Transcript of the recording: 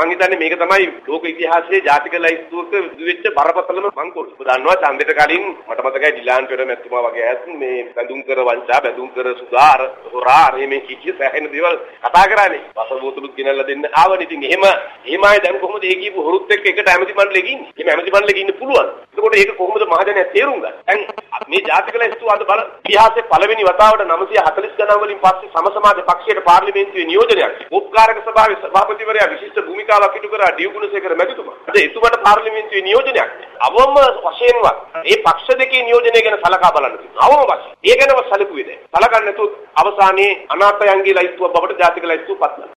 මම හිතන්නේ මේක තමයි ලෝක ඉතිහාසයේ ජාතික ලයිස්තුවක වෙච්ච බරපතලම මංකොල්ල. ඔබ දන්නවා ඡන්දෙට කලින් මට මතකයි ඩිලාන් පෙර මැතිතුමා වගේ ඇස් මේ බඳුන් කර වංචා බඳුන් කර සුදාර හොරා මේ කිච්චි සෑහෙන දේවල් කතා කරානේ. වසබෝතලුත් ගෙනල්ලා දෙන්න ආවනේ. ඉතින් එහෙමයි දැන් කොහොමද ඒ කියපු හොරුත් එක්ක එකට ඇමති මණ්ඩලෙක ඉන්නේ? මේ ඇමති මණ්ඩලෙක ඉන්න පුළුවන්. එතකොට ඒක කොහොමද මහජනයා තේරුම් ගන්නේ? දැන් මේ ජාතික ලයිස්තුව අද බල ඉතිහාසයේ පළවෙනි වතාවට 940 ගණන් වලින් පස්සේ සමසමාජ පක්ෂයට පාර්ලිමේන්තුවේ නියෝජනයක්. උපකාරක සභාවේ සභාපතිවරයා විශිෂ්ට භූමිකාවක් ඉටු කරා ඩියු ගුණසේකර මැතිතුමා. අද එතුමාට පාර්ලිමේන්තුවේ නියෝජනයක්. අවම වශයෙන්වත් මේ පක්ෂ දෙකේ නියෝජනය ගැන සලකා බලන්න තියෙනවා. අවම වශයෙන්. ඒ ගැනව සැලකුවේ නැහැ. සලකන්නේ නැතුව අවසානයේ අනාථයන්ගේ ලයිස්තුව බවට ජාතික ලයිස්තුව පත් කළා.